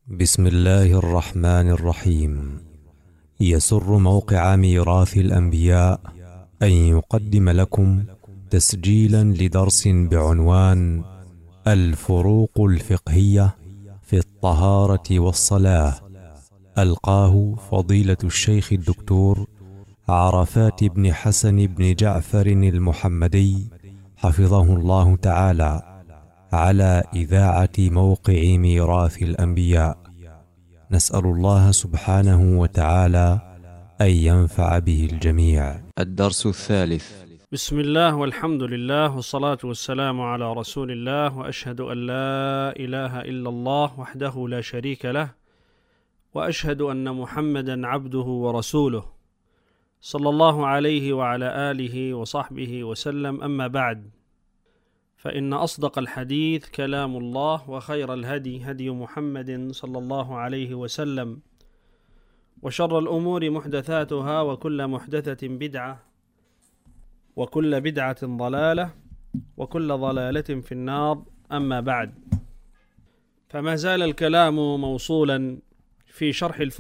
بسم الله الرحمن الرحيم. يسر موقع ميراث الأنبياء أن يقدم لكم تسجيلا لدرس بعنوان الفروق الفقهية في الطهارة والصلاة، ألقاه فضيلة الشيخ الدكتور عرفات بن حسن بن جعفر المحمدي حفظه الله تعالى، على إذاعة موقع ميراث الأنبياء. نسأل الله سبحانه وتعالى أن ينفع به الجميع. الدرس الثالث. بسم الله والحمد لله والصلاة والسلام على رسول الله، وأشهد أن لا إله إلا الله وحده لا شريك له، وأشهد أن محمدا عبده ورسوله صلى الله عليه وعلى آله وصحبه وسلم. أما بعد، فإن أصدق الحديث كلام الله، وخير الهدي هدي محمد صلى الله عليه وسلم، وشر الأمور محدثاتها، وكل محدثة بدعة، وكل بدعة ضلالة، وكل ضلالة في النار. أما بعد، فما زال الكلام موصولا في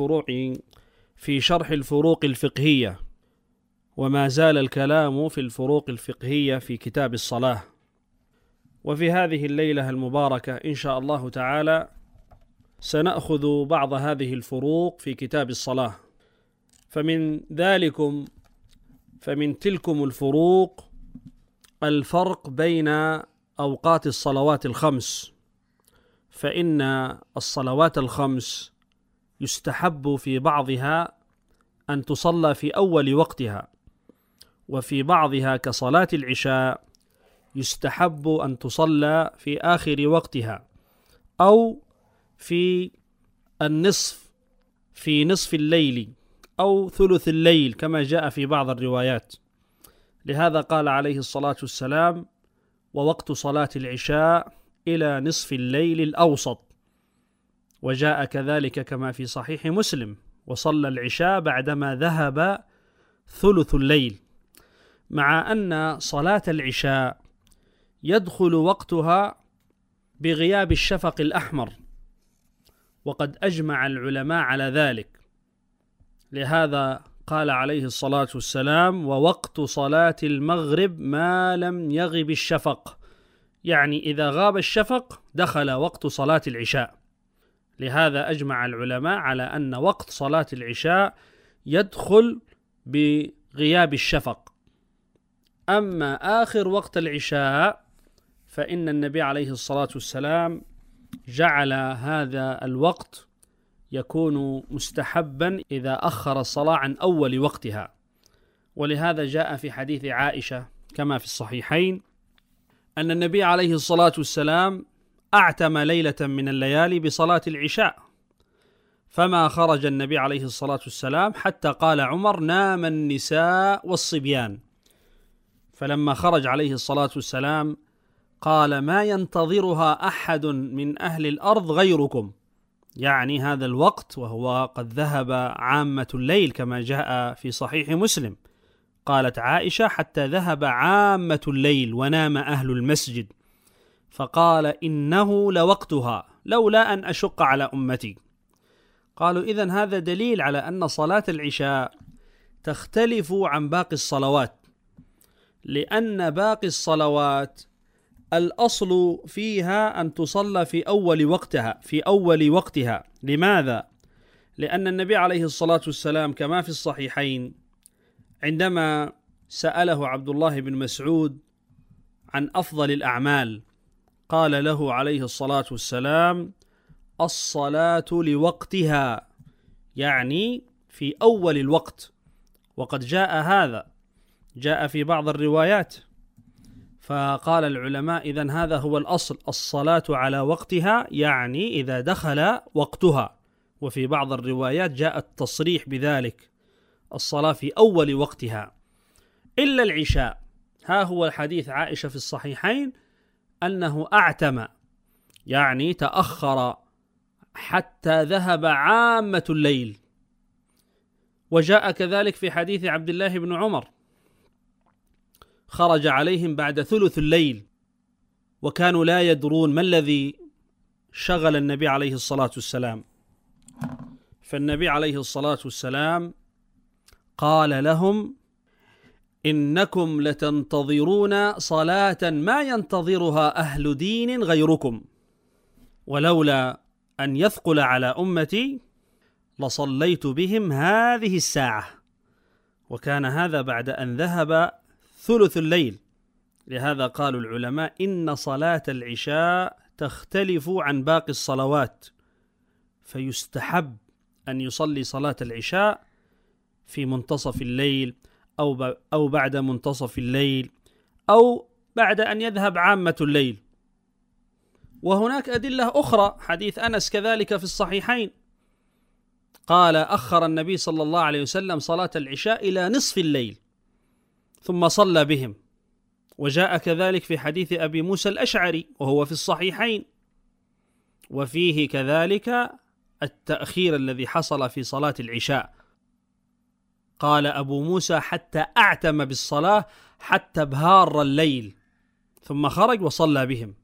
شرح الفروق الفقهية، وما زال الكلام في الفروق الفقهية في كتاب الصلاة. وفي هذه الليلة المباركة إن شاء الله تعالى سنأخذ بعض هذه الفروق في كتاب الصلاة. فمن تلكم الفروق الفرق بين أوقات الصلوات الخمس، فإن الصلوات الخمس يستحب في بعضها أن تصلى في أول وقتها، وفي بعضها كصلاة العشاء يستحب أن تصلى في آخر وقتها، أو في نصف الليل، أو ثلث الليل كما جاء في بعض الروايات. لهذا قال عليه الصلاة والسلام: ووقت صلاة العشاء إلى نصف الليل الأوسط. وجاء كذلك كما في صحيح مسلم: وصلى العشاء بعدما ذهب ثلث الليل. مع أن صلاة العشاء يدخل وقتها بغياب الشفق الأحمر، وقد أجمع العلماء على ذلك. لهذا قال عليه الصلاة والسلام: ووقت صلاة المغرب ما لم يغب الشفق، يعني إذا غاب الشفق دخل وقت صلاة العشاء. لهذا أجمع العلماء على أن وقت صلاة العشاء يدخل بغياب الشفق. أما آخر وقت العشاء فإن النبي عليه الصلاة والسلام جعل هذا الوقت يكون مستحبا إذا أخر الصلاة عن أول وقتها. ولهذا جاء في حديث عائشة كما في الصحيحين أن النبي عليه الصلاة والسلام أعتم ليلة من الليالي بصلاة العشاء، فما خرج النبي عليه الصلاة والسلام حتى قال عمر: نام النساء والصبيان. فلما خرج عليه الصلاة والسلام قال: ما ينتظرها أحد من أهل الأرض غيركم، يعني هذا الوقت وهو قد ذهب عامة الليل كما جاء في صحيح مسلم. قالت عائشة: حتى ذهب عامة الليل ونام أهل المسجد. فقال: إنه لوقتها لولا أن أشق على أمتي. قالوا: إذن هذا دليل على أن صلاة العشاء تختلف عن باقي الصلوات، لأن باقي الصلوات الأصل فيها أن تصلى في أول وقتها. لماذا؟ لأن النبي عليه الصلاة والسلام كما في الصحيحين عندما سأله عبد الله بن مسعود عن أفضل الأعمال قال له عليه الصلاة والسلام: الصلاة لوقتها، يعني في أول الوقت. وقد جاء في بعض الروايات. فقال العلماء: إذن هذا هو الأصل، الصلاة على وقتها، يعني إذا دخل وقتها. وفي بعض الروايات جاء التصريح بذلك، الصلاة في أول وقتها، إلا العشاء. ها هو حديث عائشة في الصحيحين أنه أعتم، يعني تأخر حتى ذهب عامة الليل. وجاء كذلك في حديث عبد الله بن عمر: خرج عليهم بعد ثلث الليل، وكانوا لا يدرون ما الذي شغل النبي عليه الصلاة والسلام. فالنبي عليه الصلاة والسلام قال لهم: إنكم لتنتظرون صلاة ما ينتظرها أهل دين غيركم، ولولا أن يثقل على أمتي لصليت بهم هذه الساعة. وكان هذا بعد أن ذهب ثلث الليل. لهذا قالوا العلماء إن صلاة العشاء تختلف عن باقي الصلوات، فيستحب أن يصلي صلاة العشاء في منتصف الليل أو بعد منتصف الليل أو بعد أن يذهب عامة الليل. وهناك أدلة أخرى، حديث أنس كذلك في الصحيحين، قال: أخر النبي صلى الله عليه وسلم صلاة العشاء إلى نصف الليل ثم صلى بهم. وجاء كذلك في حديث أبي موسى الأشعري وهو في الصحيحين، وفيه كذلك التأخير الذي حصل في صلاة العشاء. قال أبو موسى: حتى أعتم بالصلاة حتى بهار الليل، ثم خرج وصلى بهم.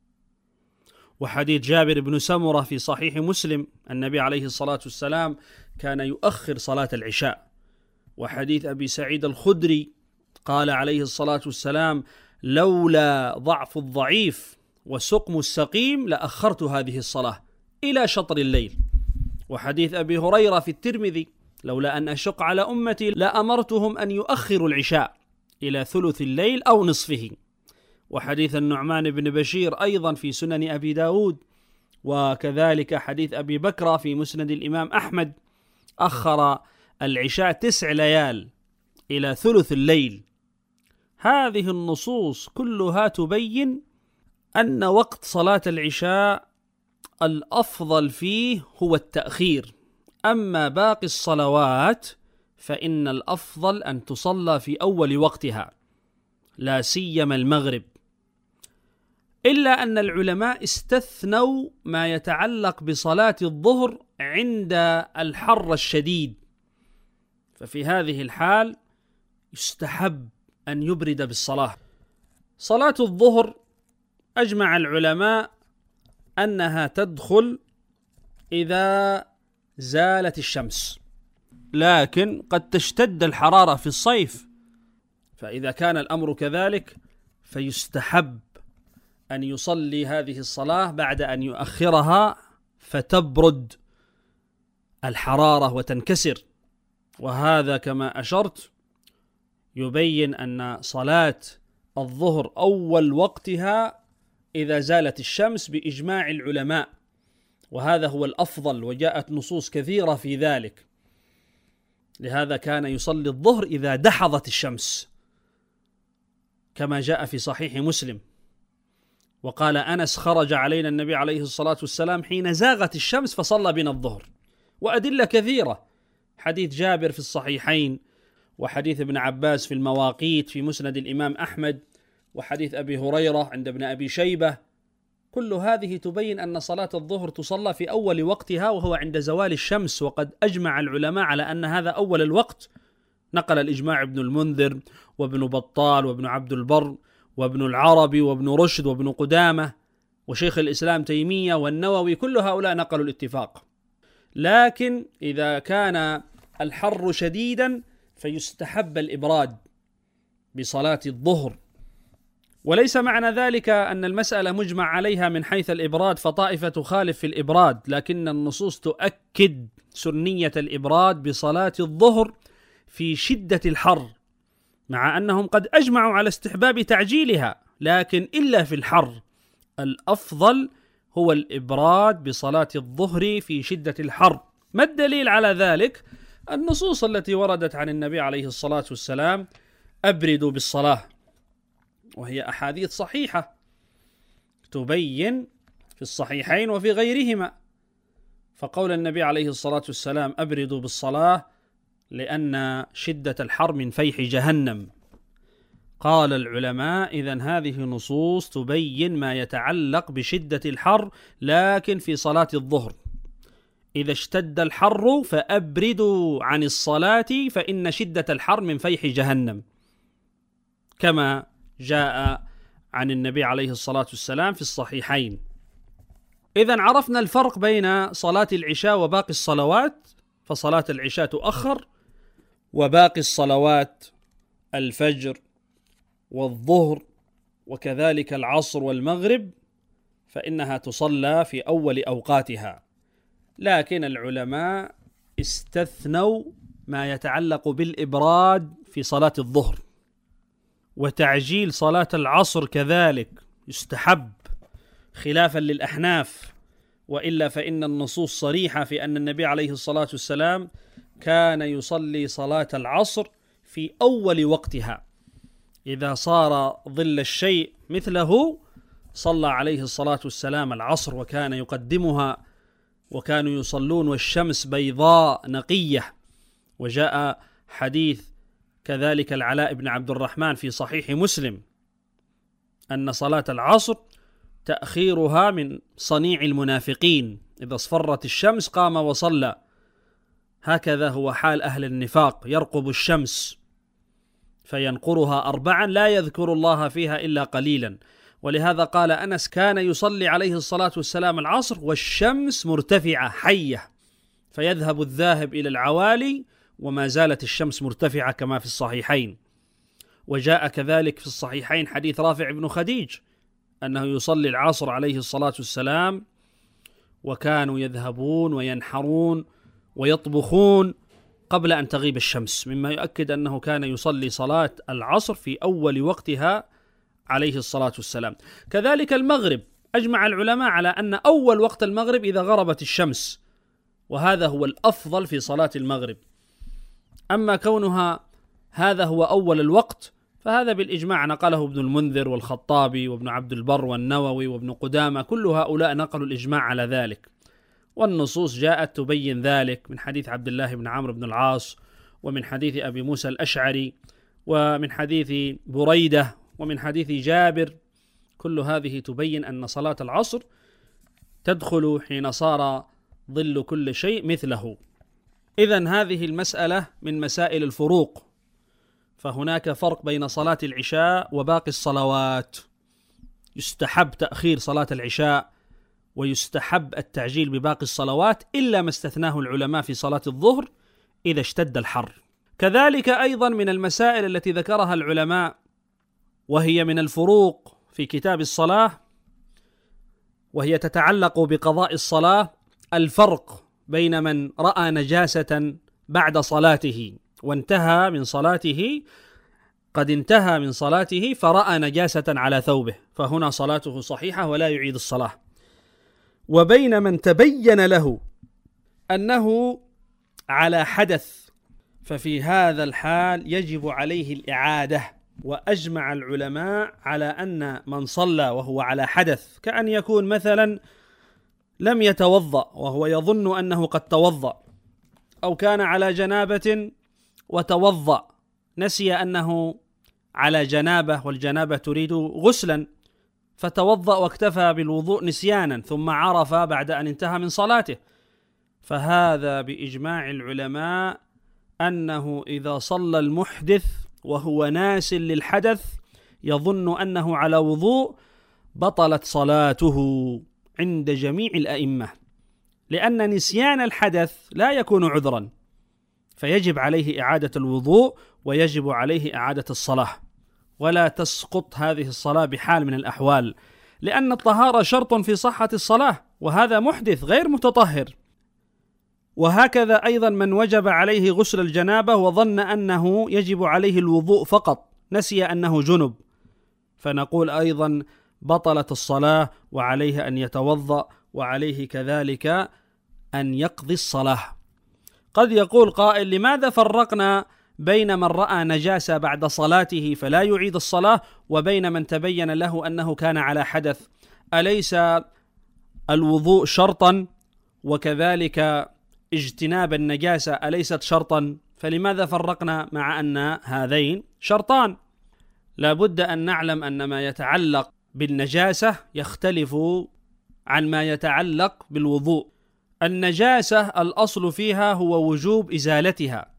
وحديث جابر بن سمرة في صحيح مسلم، النبي عليه الصلاة والسلام كان يؤخر صلاة العشاء. وحديث أبي سعيد الخدري قال عليه الصلاة والسلام: لولا ضعف الضعيف وسقم السقيم لأخرت هذه الصلاة إلى شطر الليل. وحديث أبي هريرة في الترمذي: لولا أن أشق على أمتي لأمرتهم أن يؤخروا العشاء إلى ثلث الليل أو نصفه. وحديث النعمان بن بشير أيضا في سنن أبي داود، وكذلك حديث أبي بكر في مسند الإمام أحمد، أخر العشاء 9 ليال إلى ثلث الليل. هذه النصوص كلها تبين أن وقت صلاة العشاء الأفضل فيه هو التأخير، أما باقي الصلوات فإن الأفضل أن تصلى في أول وقتها، لا سيما المغرب، إلا أن العلماء استثنوا ما يتعلق بصلاة الظهر عند الحر الشديد، ففي هذه الحال يستحب أن يبرد بالصلاة. صلاة الظهر أجمع العلماء أنها تدخل إذا زالت الشمس، لكن قد تشتد الحرارة في الصيف، فإذا كان الأمر كذلك فيستحب أن يصلي هذه الصلاة بعد أن يؤخرها فتبرد الحرارة وتنكسر. وهذا كما أشرت يبين أن صلاة الظهر أول وقتها إذا زالت الشمس بإجماع العلماء، وهذا هو الأفضل، وجاءت نصوص كثيرة في ذلك. لهذا كان يصلي الظهر إذا دحضت الشمس كما جاء في صحيح مسلم. وقال أنس: خرج علينا النبي عليه الصلاة والسلام حين زاغت الشمس فصلى بنا الظهر. وأدلة كثيرة، حديث جابر في الصحيحين، وحديث ابن عباس في المواقيت في مسند الإمام أحمد، وحديث أبي هريرة عند ابن أبي شيبة، كل هذه تبين أن صلاة الظهر تصلى في أول وقتها وهو عند زوال الشمس. وقد أجمع العلماء على أن هذا أول الوقت، نقل الإجماع ابن المنذر وابن بطال وابن عبد البر وابن العربي وابن رشد وابن قدامة وشيخ الإسلام تيمية والنووي، كل هؤلاء نقلوا الاتفاق. لكن إذا كان الحر شديدا فيستحب الإبراد بصلاة الظهر. وليس معنى ذلك أن المسألة مجمع عليها من حيث الإبراد فطائفة تخالف في الإبراد، لكن النصوص تؤكد سنية الإبراد بصلاة الظهر في شدة الحر، مع أنهم قد أجمعوا على استحباب تعجيلها، لكن إلا في الحر الأفضل هو الإبراد بصلاة الظهر في شدة الحر. ما الدليل على ذلك؟ النصوص التي وردت عن النبي عليه الصلاة والسلام: أبردوا بالصلاة، وهي أحاديث صحيحة تبين في الصحيحين وفي غيرهما. فقول النبي عليه الصلاة والسلام أبردوا بالصلاة لأن شدة الحر من فيح جهنم. قال العلماء: إذن هذه نصوص تبين ما يتعلق بشدة الحر، لكن في صلاة الظهر إذا اشتد الحر فأبردوا عن الصلاة فإن شدة الحر من فيح جهنم، كما جاء عن النبي عليه الصلاة والسلام في الصحيحين. إذن عرفنا الفرق بين صلاة العشاء وباقي الصلوات، فصلاة العشاء تؤخر، وباقي الصلوات الفجر والظهر وكذلك العصر والمغرب فإنها تصلى في أول أوقاتها. لكن العلماء استثنوا ما يتعلق بالإبراد في صلاة الظهر، وتعجيل صلاة العصر كذلك يستحب خلافا للأحناف، وإلا فإن النصوص صريحة في أن النبي عليه الصلاة والسلام كان يصلي صلاة العصر في أول وقتها، إذا صار ظل الشيء مثله صلى عليه الصلاة والسلام العصر وكان يقدمها، وكانوا يصلون والشمس بيضاء نقية. وجاء حديث كذلك العلاء بن عبد الرحمن في صحيح مسلم أن صلاة العصر تأخيرها من صنيع المنافقين، إذا اصفرت الشمس قام وصلى، هكذا هو حال أهل النفاق، يرقب الشمس فينقرها 4 لا يذكر الله فيها إلا قليلا. ولهذا قال أنس كان يصلي عليه الصلاة والسلام العصر والشمس مرتفعة حية، فيذهب الذاهب إلى العوالي وما زالت الشمس مرتفعة كما في الصحيحين. وجاء كذلك في الصحيحين حديث رافع بن خديج أنه يصلي العصر عليه الصلاة والسلام وكانوا يذهبون وينحرون ويطبخون قبل أن تغيب الشمس، مما يؤكد أنه كان يصلي صلاة العصر في أول وقتها عليه الصلاة والسلام. كذلك المغرب، أجمع العلماء على أن أول وقت المغرب إذا غربت الشمس، وهذا هو الأفضل في صلاة المغرب. أما كونها هذا هو أول الوقت فهذا بالإجماع نقله ابن المنذر والخطابي وابن عبد البر والنووي وابن قدامة، كل هؤلاء نقلوا الإجماع على ذلك، والنصوص جاءت تبين ذلك من حديث عبد الله بن عمرو بن العاص، ومن حديث أبي موسى الأشعري، ومن حديث بريدة، ومن حديث جابر. كل هذه تبين أن صلاة العصر تدخل حين صار ظل كل شيء مثله. إذن هذه المسألة من مسائل الفروق، فهناك فرق بين صلاة العشاء وباقي الصلوات، يستحب تأخير صلاة العشاء ويستحب التعجيل بباقي الصلوات، إلا ما استثناه العلماء في صلاة الظهر إذا اشتد الحر. كذلك أيضا من المسائل التي ذكرها العلماء وهي من الفروق في كتاب الصلاة، وهي تتعلق بقضاء الصلاة، الفرق بين من رأى نجاسة بعد صلاته وانتهى من صلاته، قد انتهى من صلاته فرأى نجاسة على ثوبه فهنا صلاته صحيحة ولا يعيد الصلاة، وبين من تبين له أنه على حدث، ففي هذا الحال يجب عليه الإعادة. وأجمع العلماء على أن من صلى وهو على حدث، كأن يكون مثلا لم يتوضأ وهو يظن أنه قد توضأ، أو كان على جنابة وتوضأ نسي أنه على جنابة والجنابة تريد غسلا، فتوضأ واكتفى بالوضوء نسيانا ثم عرف بعد أن انتهى من صلاته، فهذا بإجماع العلماء أنه إذا صلى المحدث وهو ناس للحدث يظن أنه على وضوء بطلت صلاته عند جميع الأئمة، لأن نسيان الحدث لا يكون عذرا، فيجب عليه إعادة الوضوء ويجب عليه إعادة الصلاة، ولا تسقط هذه الصلاة بحال من الأحوال، لأن الطهارة شرط في صحة الصلاة، وهذا محدث غير متطهر. وهكذا أيضا من وجب عليه غسل الجنابة وظن أنه يجب عليه الوضوء فقط، نسي أنه جنب، فنقول أيضا بطلت الصلاة وعليه أن يتوضأ، وعليه كذلك أن يقضي الصلاة. قد يقول قائل: لماذا فرقنا بين من رأى نجاسة بعد صلاته فلا يعيد الصلاة وبين من تبين له أنه كان على حدث؟ أليس الوضوء شرطا وكذلك اجتناب النجاسة أليست شرطا؟ فلماذا فرقنا مع أن هذين شرطان؟ لا بد أن نعلم أن ما يتعلق بالنجاسة يختلف عن ما يتعلق بالوضوء. النجاسة الأصل فيها هو وجوب إزالتها،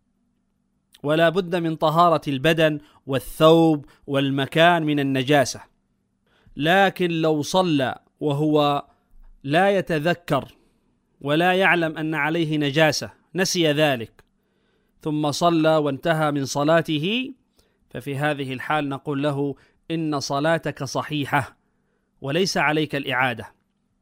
ولا بد من طهارة البدن والثوب والمكان من النجاسة. لكن لو صلى وهو لا يتذكر ولا يعلم أن عليه نجاسة، نسي ذلك ثم صلى وانتهى من صلاته، ففي هذه الحال نقول له إن صلاتك صحيحة وليس عليك الإعادة.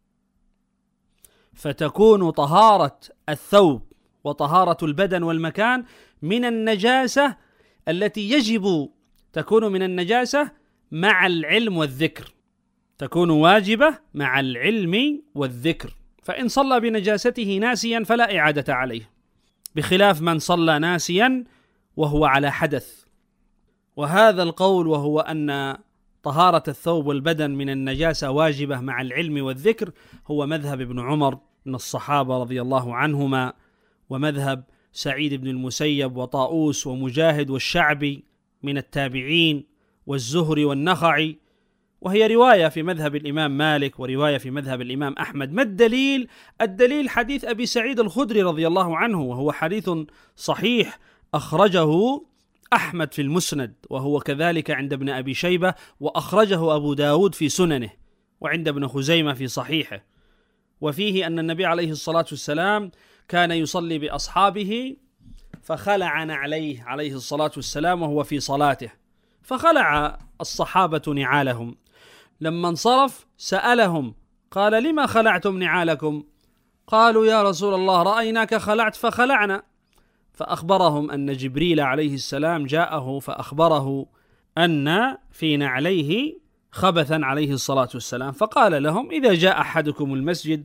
فتكون طهارة الثوب وطهارة البدن والمكان من النجاسة التي يجب تكون من النجاسة مع العلم والذكر، تكون واجبة مع العلم والذكر. فإن صلى بنجاسته ناسيا فلا إعادة عليه، بخلاف من صلى ناسيا وهو على حدث. وهذا القول وهو أن طهارة الثوب والبدن من النجاسة واجبة مع العلم والذكر هو مذهب ابن عمر من الصحابة رضي الله عنهما، ومذهب سعيد بن المسيب وطاؤوس ومجاهد والشعبي من التابعين والزهري والنخعي، وهي رواية في مذهب الإمام مالك ورواية في مذهب الإمام أحمد. ما الدليل؟ الدليل حديث أبي سعيد الخدري رضي الله عنه، وهو حديث صحيح أخرجه أحمد في المسند، وهو كذلك عند ابن أبي شيبة، وأخرجه أبو داود في سننه، وعند ابن خزيمة في صحيحه. وفيه أن النبي عليه الصلاة والسلام كان يصلي بأصحابه فخلع نعليه عليه الصلاة والسلام وهو في صلاته، فخلع الصحابة نعالهم. لما انصرف سألهم قال: لما خلعتم نعالكم؟ قالوا: يا رسول الله رأيناك خلعت فخلعنا. فأخبرهم أن جبريل عليه السلام جاءه فأخبره أن في نعليه خبثا عليه الصلاة والسلام، فقال لهم: إذا جاء أحدكم المسجد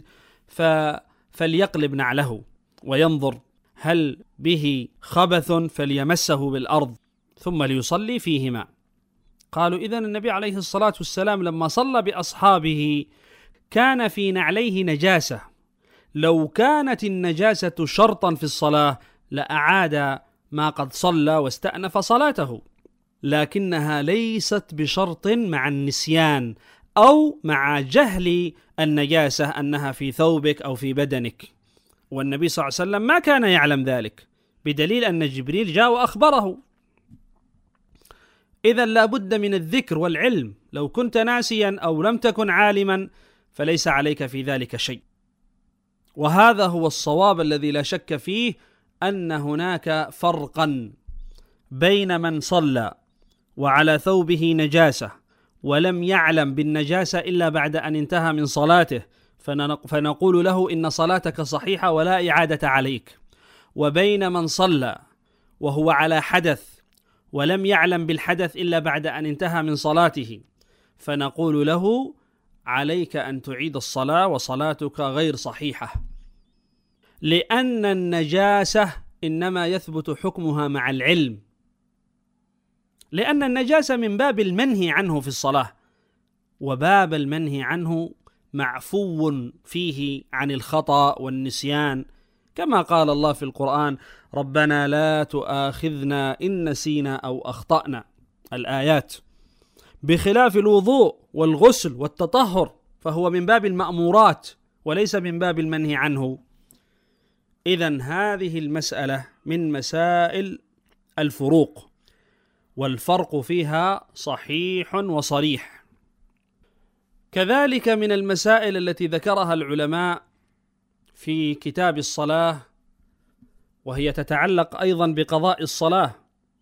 فليقلب نعله وينظر هل به خبث فليمسه بالأرض ثم ليصلي فيهما. قالوا: إذن النبي عليه الصلاة والسلام لما صلى بأصحابه كان في نعليه نجاسة، لو كانت النجاسة شرطا في الصلاة لأعاد ما قد صلى واستأنف صلاته، لكنها ليست بشرط مع النسيان أو مع جهل النجاسة أنها في ثوبك أو في بدنك، والنبي صلى الله عليه وسلم ما كان يعلم ذلك، بدليل أن جبريل جاء وأخبره. إذن لا بد من الذكر والعلم، لو كنت ناسيا أو لم تكن عالما فليس عليك في ذلك شيء. وهذا هو الصواب الذي لا شك فيه، أن هناك فرقا بين من صلى وعلى ثوبه نجاسة ولم يعلم بالنجاسة إلا بعد أن انتهى من صلاته فنقول له إن صلاتك صحيحة ولا إعادة عليك، وبين من صلى وهو على حدث ولم يعلم بالحدث إلا بعد أن انتهى من صلاته فنقول له: عليك أن تعيد الصلاة وصلاتك غير صحيحة، لأن النجاسة إنما يثبت حكمها مع العلم، لأن النجاسة من باب المنهي عنه في الصلاة، وباب المنهي عنه معفو فيه عن الخطأ والنسيان، كما قال الله في القرآن: ربنا لا تؤاخذنا إن نسينا أو أخطأنا، الآيات. بخلاف الوضوء والغسل والتطهر فهو من باب المأمورات وليس من باب المنهي عنه. إذن هذه المسألة من مسائل الفروق، والفرق فيها صحيح وصريح. كذلك من المسائل التي ذكرها العلماء في كتاب الصلاة، وهي تتعلق أيضا بقضاء الصلاة،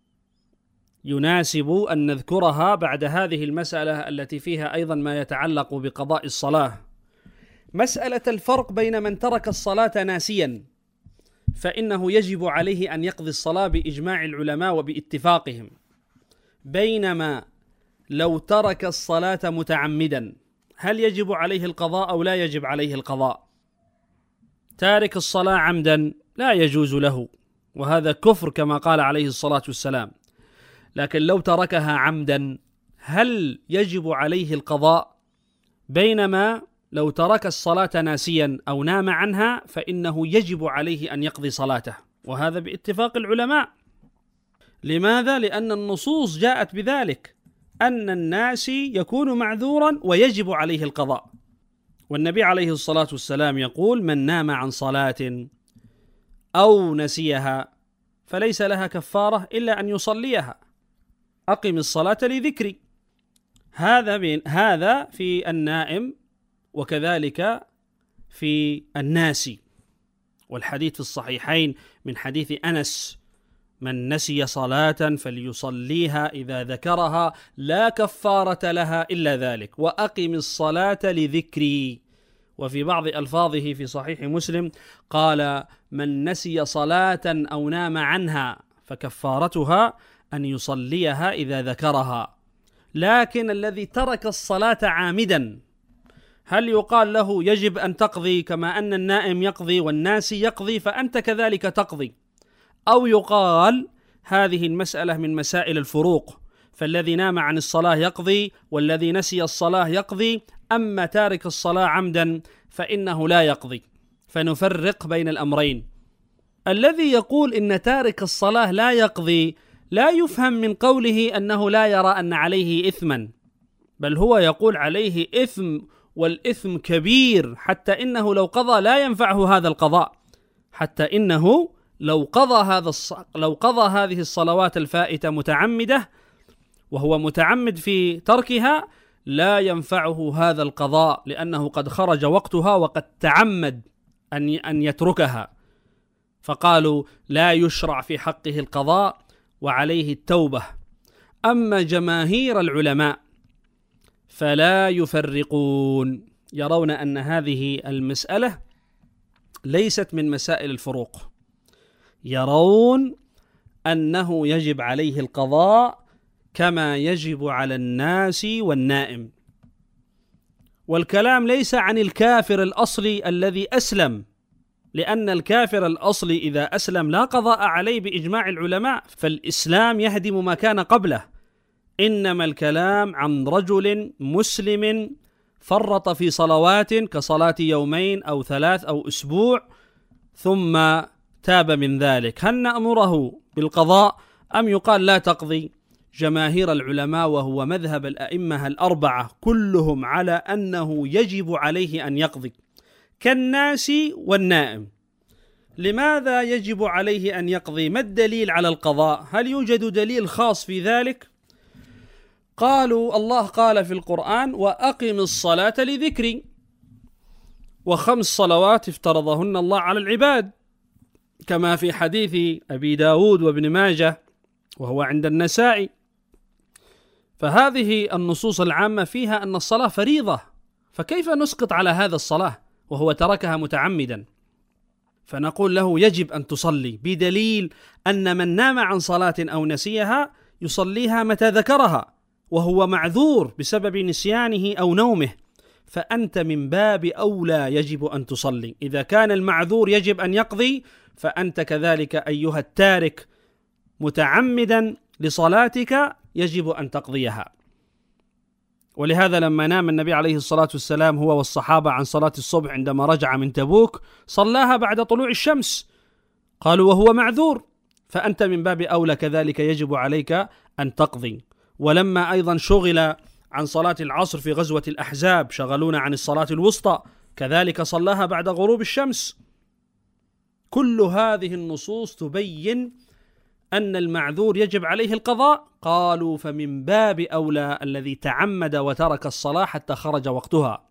يناسب أن نذكرها بعد هذه المسألة التي فيها أيضا ما يتعلق بقضاء الصلاة. مسألة الفرق بين من ترك الصلاة ناسيا فإنه يجب عليه أن يقضي الصلاة بإجماع العلماء وباتفاقهم، بينما لو ترك الصلاة متعمدا هل يجب عليه القضاء أو لا يجب عليه القضاء؟ تارك الصلاة عمدا لا يجوز له، وهذا كفر كما قال عليه الصلاة والسلام. لكن لو تركها عمدا هل يجب عليه القضاء؟ بينما لو ترك الصلاة ناسيا أو نام عنها فإنه يجب عليه أن يقضي صلاته، وهذا باتفاق العلماء. لماذا؟ لأن النصوص جاءت بذلك، أن الناسي يكون معذورا ويجب عليه القضاء. والنبي عليه الصلاة والسلام يقول: من نام عن صلاة أو نسيها فليس لها كفارة إلا أن يصليها، أقم الصلاة لذكري. هذا في النائم، وكذلك في الناس، والحديث في الصحيحين من حديث أنس: من نسي صلاة فليصليها إذا ذكرها لا كفارة لها إلا ذلك، وأقم الصلاة لذكري. وفي بعض ألفاظه في صحيح مسلم قال: من نسي صلاة أو نام عنها فكفارتها أن يصليها إذا ذكرها. لكن الذي ترك الصلاة عامدا هل يقال له يجب أن تقضي كما أن النائم يقضي والناسي يقضي فأنت كذلك تقضي؟ أو يقال هذه المسألة من مسائل الفروق، فالذي نام عن الصلاة يقضي والذي نسي الصلاة يقضي، أما تارك الصلاة عمدا فإنه لا يقضي. فنفرق بين الأمرين. الذي يقول إن تارك الصلاة لا يقضي لا يفهم من قوله أنه لا يرى أن عليه إثما، بل هو يقول عليه إثم، والإثم كبير، حتى إنه لو قضى لا ينفعه هذا القضاء، حتى إنه لو قضى هذه الصلوات الفائتة متعمدة وهو متعمد في تركها لا ينفعه هذا القضاء، لأنه قد خرج وقتها وقد تعمد أن يتركها. فقالوا لا يشرع في حقه القضاء وعليه التوبة. أما جماهير العلماء فلا يفرقون، يرون أن هذه المسألة ليست من مسائل الفروق، يرون أنه يجب عليه القضاء كما يجب على الناس والنائم. والكلام ليس عن الكافر الأصلي الذي أسلم، لأن الكافر الأصلي إذا أسلم لا قضاء عليه بإجماع العلماء، فالإسلام يهدم ما كان قبله. إنما الكلام عن رجل مسلم فرط في صلوات كصلاة يومين أو 3 أو أسبوع ثم تاب من ذلك، هل نأمره بالقضاء أم يقال لا تقضي؟ جماهير العلماء وهو مذهب الأئمة الأربعة كلهم على أنه يجب عليه أن يقضي كالناس والنائم. لماذا يجب عليه أن يقضي؟ ما الدليل على القضاء؟ هل يوجد دليل خاص في ذلك؟ قالوا الله قال في القرآن: وأقم الصلاة لذكري، و5 صلوات افترضهن الله على العباد، كما في حديث أبي داود وابن ماجه وهو عند النسائي. فهذه النصوص العامة فيها أن الصلاة فريضة، فكيف نسقط على هذا الصلاة وهو تركها متعمدا؟ فنقول له يجب أن تصلي، بدليل أن من نام عن صلاة أو نسيها يصليها متى ذكرها وهو معذور بسبب نسيانه أو نومه، فأنت من باب أولى يجب أن تصلي. إذا كان المعذور يجب أن يقضي، فأنت كذلك أيها التارك متعمدا لصلاتك يجب أن تقضيها. ولهذا لما نام النبي عليه الصلاة والسلام هو والصحابة عن صلاة الصبح عندما رجع من تبوك صلاها بعد طلوع الشمس، قالوا وهو معذور، فأنت من باب أولى كذلك يجب عليك أن تقضي. ولما أيضا شغل عن صلاة العصر في غزوة الأحزاب شغلونا عن الصلاة الوسطى، كذلك صلاها بعد غروب الشمس. كل هذه النصوص تبين أن المعذور يجب عليه القضاء. قالوا فمن باب أولى الذي تعمد وترك الصلاة حتى خرج وقتها.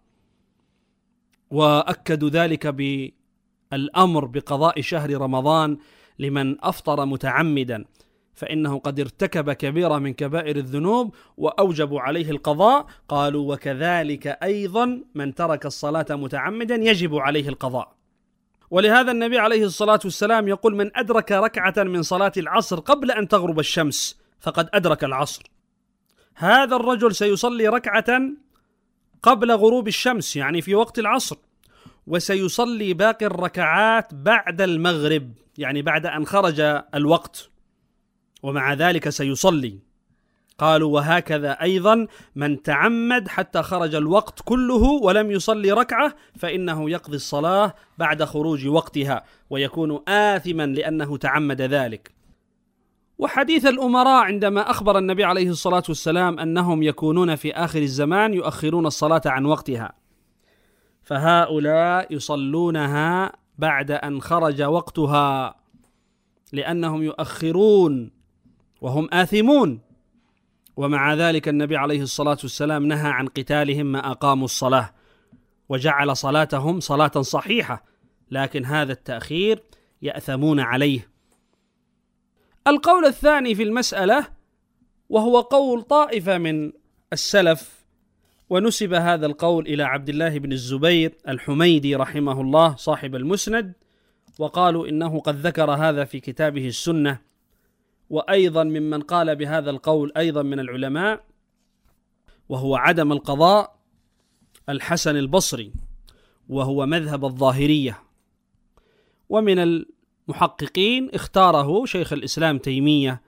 وأكدوا ذلك بالأمر بقضاء شهر رمضان لمن أفطر متعمدا، فإنه قد ارتكب كبيرة من كبائر الذنوب وأوجبوا عليه القضاء. قالوا وكذلك أيضا من ترك الصلاة متعمدا يجب عليه القضاء. ولهذا النبي عليه الصلاة والسلام يقول: من أدرك ركعة من صلاة العصر قبل أن تغرب الشمس فقد أدرك العصر. هذا الرجل سيصلي ركعة قبل غروب الشمس يعني في وقت العصر، وسيصلي باقي الركعات بعد المغرب يعني بعد أن خرج الوقت، ومع ذلك سيصلي. قالوا وهكذا أيضا من تعمد حتى خرج الوقت كله ولم يصلي ركعة فإنه يقضي الصلاة بعد خروج وقتها ويكون آثما لأنه تعمد ذلك. وحديث الأمراء عندما أخبر النبي عليه الصلاة والسلام أنهم يكونون في آخر الزمان يؤخرون الصلاة عن وقتها، فهؤلاء يصلونها بعد أن خرج وقتها لأنهم يؤخرون وهم آثمون. ومع ذلك النبي عليه الصلاة والسلام نهى عن قتالهم ما أقاموا الصلاة، وجعل صلاتهم صلاة صحيحة، لكن هذا التأخير يأثمون عليه. القول الثاني في المسألة، وهو قول طائفة من السلف، ونسب هذا القول إلى عبد الله بن الزبير الحميدي رحمه الله صاحب المسند، وقالوا إنه قد ذكر هذا في كتابه السنة. وأيضا ممن قال بهذا القول أيضا من العلماء وهو عدم القضاء الحسن البصري، وهو مذهب الظاهرية. ومن المحققين اختاره شيخ الإسلام تيمية،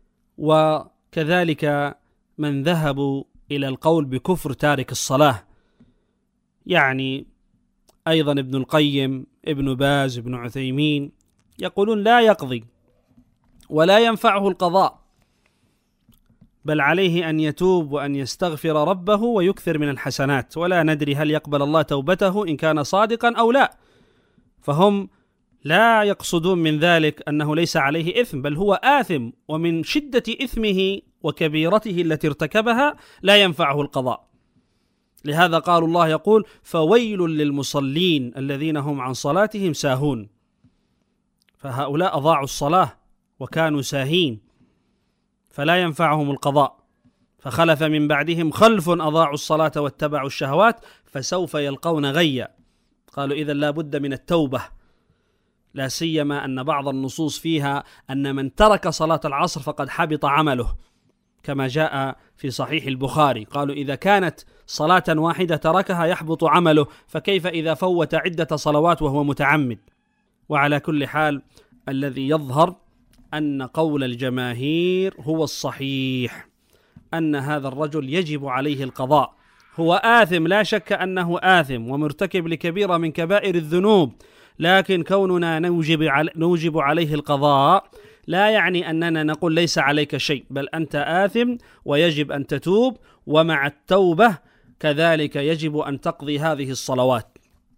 وكذلك من ذهبوا إلى القول بكفر تارك الصلاة، يعني أيضا ابن القيم، ابن باز، ابن عثيمين، يقولون لا يقضي ولا ينفعه القضاء، بل عليه أن يتوب وأن يستغفر ربه ويكثر من الحسنات، ولا ندري هل يقبل الله توبته إن كان صادقا أو لا. فهم لا يقصدون من ذلك أنه ليس عليه إثم، بل هو آثم، ومن شدة إثمه وكبيرته التي ارتكبها لا ينفعه القضاء. لهذا قال الله يقول: فويل للمصلين الذين هم عن صلاتهم ساهون. فهؤلاء أضاعوا الصلاة وكانوا ساهين، فلا ينفعهم القضاء. فخلف من بعدهم خلف أضاعوا الصلاة واتبعوا الشهوات فسوف يلقون غيا. قالوا إذن لا بد من التوبة، لا سيما أن بعض النصوص فيها أن من ترك صلاة العصر فقد حبط عمله، كما جاء في صحيح البخاري. قالوا إذا كانت صلاة واحدة تركها يحبط عمله، فكيف إذا فوت عدة صلوات وهو متعمد؟ وعلى كل حال الذي يظهر أن قول الجماهير هو الصحيح، أن هذا الرجل يجب عليه القضاء. هو آثم، لا شك أنه آثم ومرتكب لكبيرة من كبائر الذنوب، لكن كوننا نوجب عليه القضاء لا يعني أننا نقول ليس عليك شيء، بل أنت آثم ويجب أن تتوب، ومع التوبة كذلك يجب أن تقضي هذه الصلوات.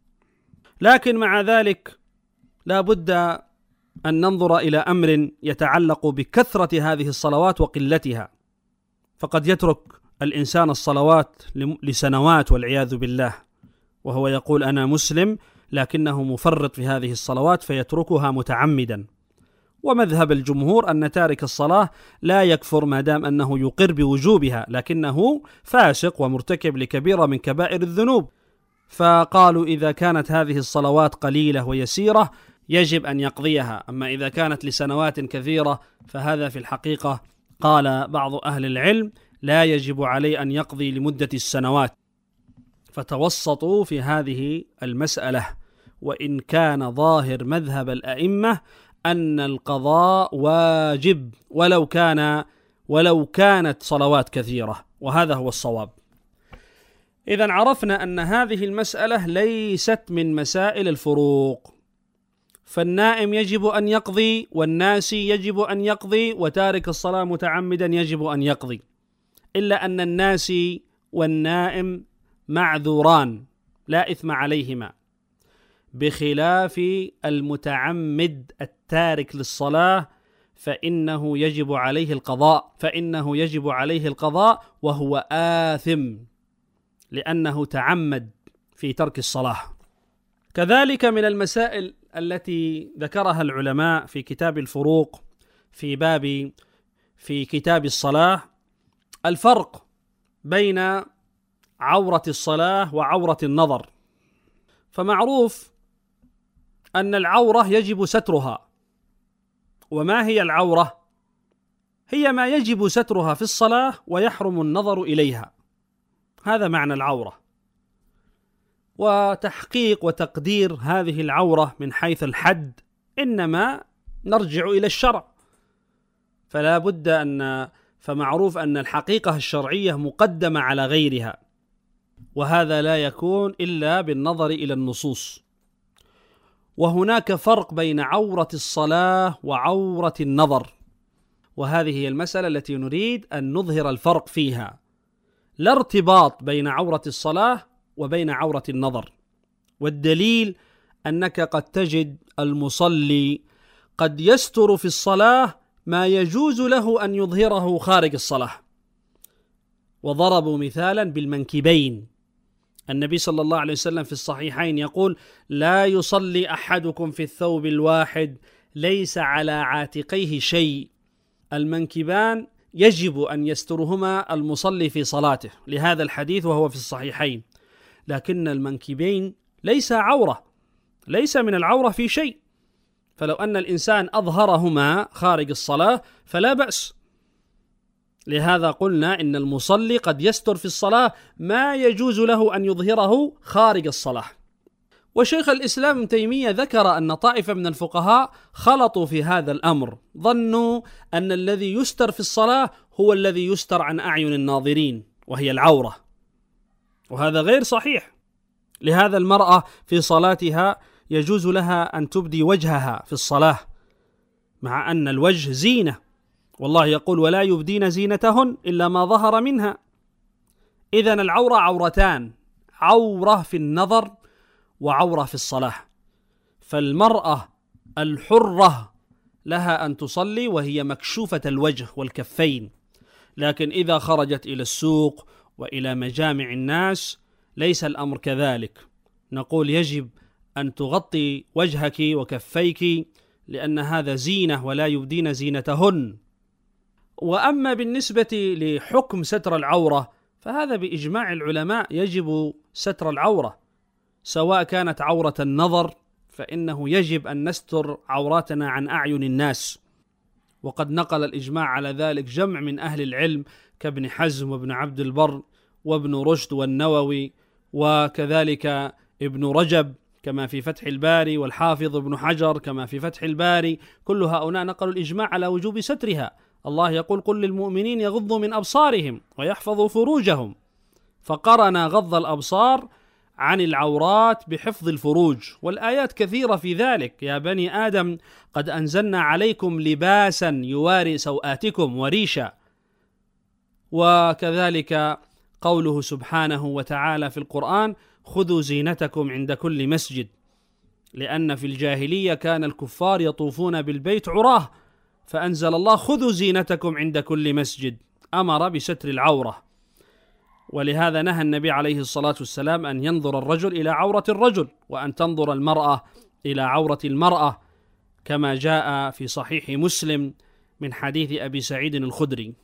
لكن مع ذلك لا بد أن ننظر إلى أمر يتعلق بكثرة هذه الصلوات وقلتها. فقد يترك الإنسان الصلوات لسنوات والعياذ بالله، وهو يقول أنا مسلم، لكنه مفرط في هذه الصلوات فيتركها متعمدا. ومذهب الجمهور أن تارك الصلاة لا يكفر ما دام أنه يقر بوجوبها، لكنه فاسق ومرتكب لكبيرة من كبائر الذنوب. فقالوا إذا كانت هذه الصلوات قليلة ويسيرة يجب أن يقضيها، أما إذا كانت لسنوات كثيرة فهذا في الحقيقة قال بعض أهل العلم لا يجب عليه أن يقضي لمدة السنوات. فتوسطوا في هذه المسألة، وإن كان ظاهر مذهب الأئمة أن القضاء واجب ولو كانت صلوات كثيرة، وهذا هو الصواب. إذن عرفنا أن هذه المسألة ليست من مسائل الفروق، فالنائم يجب أن يقضي، والناسي يجب أن يقضي، وتارك الصلاة متعمدا يجب أن يقضي، إلا أن الناسي والنائم معذوران لا إثم عليهما، بخلاف المتعمد التارك للصلاة فإنه يجب عليه القضاء وهو آثم لأنه تعمد في ترك الصلاة. كذلك من المسائل التي ذكرها العلماء في كتاب الفروق في كتاب الصلاة الفرق بين عورة الصلاة وعورة النظر. فمعروف أن العورة يجب سترها. وما هي العورة؟ هي ما يجب سترها في الصلاة ويحرم النظر إليها، هذا معنى العورة. وتحقيق وتقدير هذه العورة من حيث الحد إنما نرجع إلى الشرع، فلا بد فمعروف أن الحقيقة الشرعية مقدمة على غيرها، وهذا لا يكون إلا بالنظر إلى النصوص. وهناك فرق بين عورة الصلاة وعورة النظر، وهذه هي المسألة التي نريد أن نظهر الفرق فيها. لا ارتباط بين عورة الصلاة وبين عورة النظر، والدليل أنك قد تجد المصلي قد يستر في الصلاة ما يجوز له أن يظهره خارج الصلاة، وضربوا مثالا بالمنكبين، النبي صلى الله عليه وسلم في الصحيحين يقول: لا يصلي أحدكم في الثوب الواحد ليس على عاتقيه شيء. المنكبان يجب أن يسترهما المصلي في صلاته، لهذا الحديث وهو في الصحيحين. لكن المنكبين ليس عورة، ليس من العورة في شيء، فلو أن الإنسان أظهرهما خارج الصلاة فلا بأس. لهذا قلنا إن المصلي قد يستر في الصلاة ما يجوز له أن يظهره خارج الصلاة. وشيخ الإسلام ابن تيمية ذكر أن طائفة من الفقهاء خلطوا في هذا الأمر، ظنوا أن الذي يستر في الصلاة هو الذي يستر عن أعين الناظرين وهي العورة، وهذا غير صحيح. لهذا المرأة في صلاتها يجوز لها أن تبدي وجهها في الصلاة، مع أن الوجه زينة، والله يقول: ولا يبدين زينتهن إلا ما ظهر منها. إذن العورة عورتان: عورة في النظر وعورة في الصلاة. فالمرأة الحرة لها أن تصلي وهي مكشوفة الوجه والكفين، لكن إذا خرجت إلى السوق وإلى مجامع الناس ليس الأمر كذلك، نقول يجب أن تغطي وجهك وكفيك، لأن هذا زينة ولا يبدين زينتهن. وأما بالنسبة لحكم ستر العورة فهذا بإجماع العلماء يجب ستر العورة، سواء كانت عورة النظر فإنه يجب أن نستر عوراتنا عن أعين الناس، وقد نقل الإجماع على ذلك جمع من أهل العلم كابن حزم وابن عبد البر وابن رشد والنووي، وكذلك ابن رجب كما في فتح الباري، والحافظ ابن حجر كما في فتح الباري. كل هؤلاء نقلوا الإجماع على وجوب سترها. الله يقول: قل للمؤمنين يغضوا من أبصارهم ويحفظوا فروجهم، فقرن غض الأبصار عن العورات بحفظ الفروج، والآيات كثيرة في ذلك: يا بني آدم قد أنزلنا عليكم لباسا يواري سوآتكم وريشا. وكذلك قوله سبحانه وتعالى في القرآن: خذوا زينتكم عند كل مسجد، لأن في الجاهلية كان الكفار يطوفون بالبيت عراه، فأنزل الله: خذوا زينتكم عند كل مسجد، أمر بستر العورة. ولهذا نهى النبي عليه الصلاة والسلام أن ينظر الرجل إلى عورة الرجل، وأن تنظر المرأة إلى عورة المرأة، كما جاء في صحيح مسلم من حديث أبي سعيد الخدري.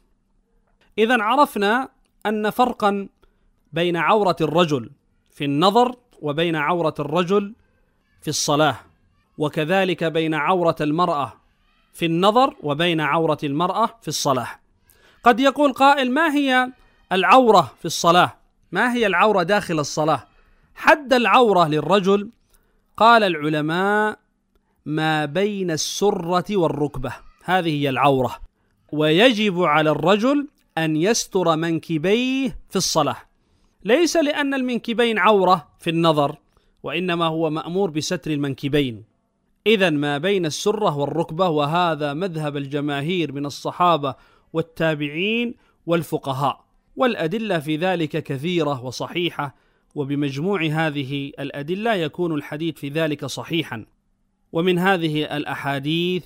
إذن عرفنا أن فرقا بين عورة الرجل في النظر وبين عورة الرجل في الصلاة، وكذلك بين عورة المرأة في النظر وبين عورة المرأة في الصلاة. قد يقول قائل: ما هي العورة في الصلاة؟ ما هي العورة داخل الصلاة؟ حد العورة للرجل قال العلماء: ما بين السرة والركبة، هذه هي العورة، ويجب على الرجل أن يستر منكبيه في الصلاة، ليس لأن المنكبين عورة في النظر، وإنما هو مأمور بستر المنكبين. إذن ما بين السرة والركبة، وهذا مذهب الجماهير من الصحابة والتابعين والفقهاء، والأدلة في ذلك كثيرة وصحيحة، وبمجموع هذه الأدلة يكون الحديث في ذلك صحيحا. ومن هذه الأحاديث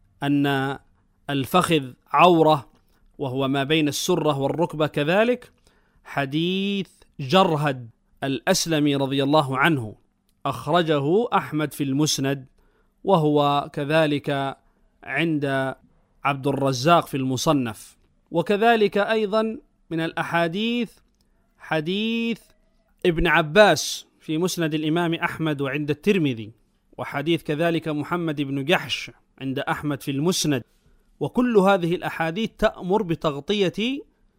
أن الفخذ عورة وهو ما بين السرة والركبة كذلك حديث جرهد الأسلمي رضي الله عنه، أخرجه أحمد في المسند، وهو كذلك عند عبد الرزاق في المصنف. وكذلك أيضا من الأحاديث حديث ابن عباس في مسند الإمام أحمد وعند الترمذي، وحديث كذلك محمد بن جحش عند أحمد في المسند. وكل هذه الأحاديث تأمر بتغطية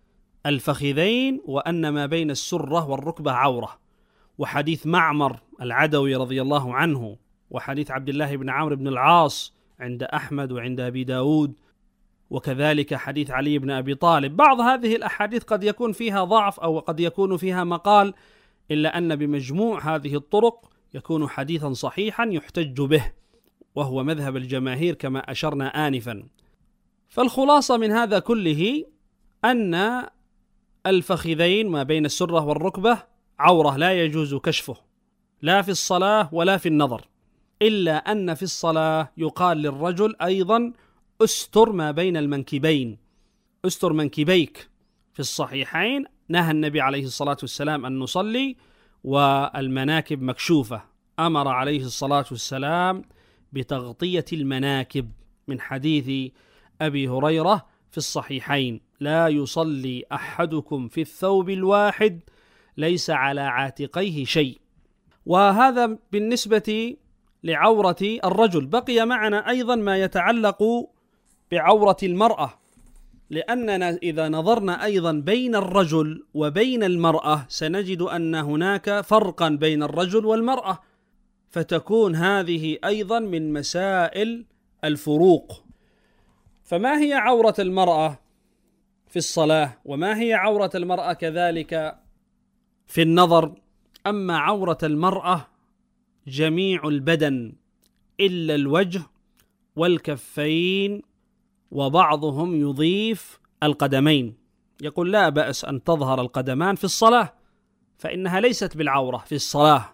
الفخذين، وأن ما بين السرة والركبة عورة. وحديث معمر العدوي رضي الله عنه، وحديث عبد الله بن عمرو بن العاص عند أحمد وعند أبي داود، وكذلك حديث علي بن أبي طالب. بعض هذه الأحاديث قد يكون فيها ضعف أو قد يكون فيها مقال، إلا أن بمجموع هذه الطرق يكون حديثا صحيحا يحتج به، وهو مذهب الجماهير كما أشرنا آنفا. فالخلاصة من هذا كله أن الفخذين ما بين السرة والركبة عورة لا يجوز كشفه، لا في الصلاة ولا في النظر، إلا أن في الصلاة يقال للرجل أيضا: استر ما بين المنكبين، استر منكبيك. في الصحيحين نهى النبي عليه الصلاة والسلام أن نصلي والمناكب مكشوفة. أمر عليه الصلاة والسلام بتغطية المناكب من حديث أبي هريرة في الصحيحين: لا يصلي أحدكم في الثوب الواحد ليس على عاتقيه شيء. وهذا بالنسبة لعورة الرجل. بقي معنا أيضا ما يتعلق بعورة المرأة، لأننا إذا نظرنا أيضا بين الرجل وبين المرأة سنجد أن هناك فرقا بين الرجل والمرأة، فتكون هذه أيضا من مسائل الفروق. فما هي عورة المرأة في الصلاة؟ وما هي عورة المرأة كذلك في النظر؟ أما عورة المرأة جميع البدن إلا الوجه والكفين، وبعضهم يضيف القدمين، يقول لا بأس أن تظهر القدمان في الصلاة فإنها ليست بالعورة في الصلاة.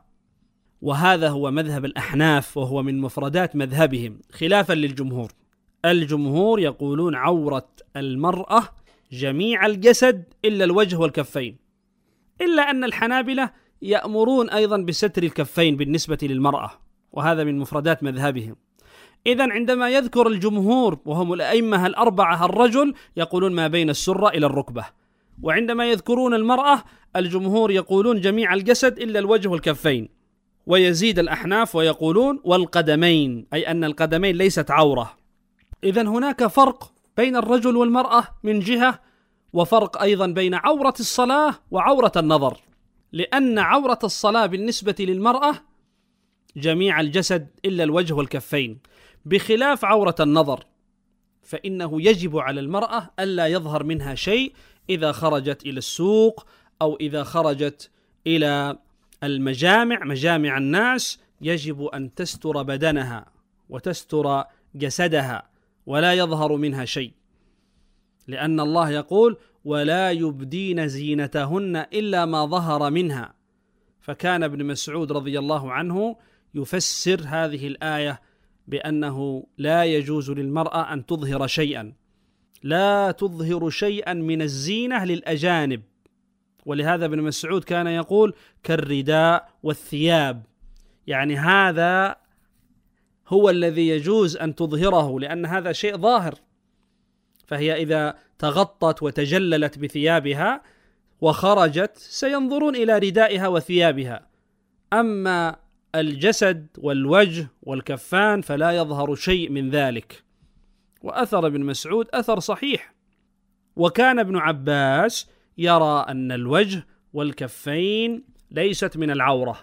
وهذا هو مذهب الأحناف، وهو من مفردات مذهبهم خلافا للجمهور. الجمهور يقولون عورة المرأة جميع الجسد إلا الوجه والكفين، إلا أن الحنابلة يأمرون أيضا بستر الكفين بالنسبة للمرأة، وهذا من مفردات مذهبهم. إذن عندما يذكر الجمهور وهم الأئمة الأربعة الرجل يقولون ما بين السرة إلى الركبة، وعندما يذكرون المرأة الجمهور يقولون جميع الجسد إلا الوجه والكفين، ويزيد الأحناف ويقولون والقدمين، أي أن القدمين ليست عورة. إذن هناك فرق بين الرجل والمرأة من جهة، وفرق أيضا بين عورة الصلاة وعورة النظر، لأن عورة الصلاة بالنسبة للمرأة جميع الجسد إلا الوجه والكفين، بخلاف عورة النظر فإنه يجب على المرأة ألا يظهر منها شيء إذا خرجت إلى السوق أو إذا خرجت إلى المجامع، مجامع الناس، يجب أن تستر بدنها وتستر جسدها ولا يظهر منها شيء، لأن الله يقول ولا يبدين زينتهن إلا ما ظهر منها. فكان ابن مسعود رضي الله عنه يفسر هذه الآية بأنه لا يجوز للمرأة أن تظهر شيئا، لا تظهر شيئا من الزينة للأجانب، ولهذا ابن مسعود كان يقول كالرداء والثياب، يعني هذا هو الذي يجوز أن تظهره لأن هذا شيء ظاهر. فهي إذا تغطت وتجللت بثيابها وخرجت سينظرون إلى ردائها وثيابها، أما الجسد والوجه والكفان فلا يظهر شيء من ذلك. وأثر ابن مسعود أثر صحيح. وكان ابن عباس يرى أن الوجه والكفين ليست من العورة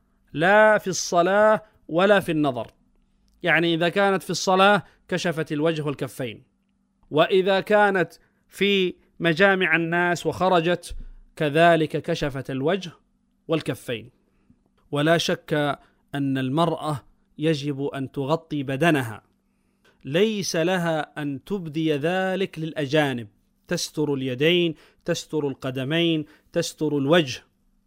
لا في الصلاة ولا في النظر، يعني إذا كانت في الصلاة كشفت الوجه والكفين، وإذا كانت في مجامع الناس وخرجت كذلك كشفت الوجه والكفين. ولا شك أن المرأة يجب أن تغطي بدنها، ليس لها أن تبدي ذلك للأجانب، تستر اليدين، تستر القدمين، تستر الوجه.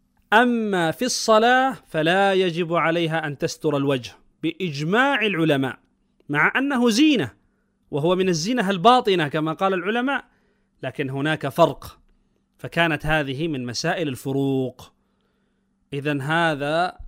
أما في الصلاة فلا يجب عليها أن تستر الوجه بإجماع العلماء، مع أنه زينة وهو من الزينة الباطنة كما قال العلماء، لكن هناك فرق، فكانت هذه من مسائل الفروق. إذن هذا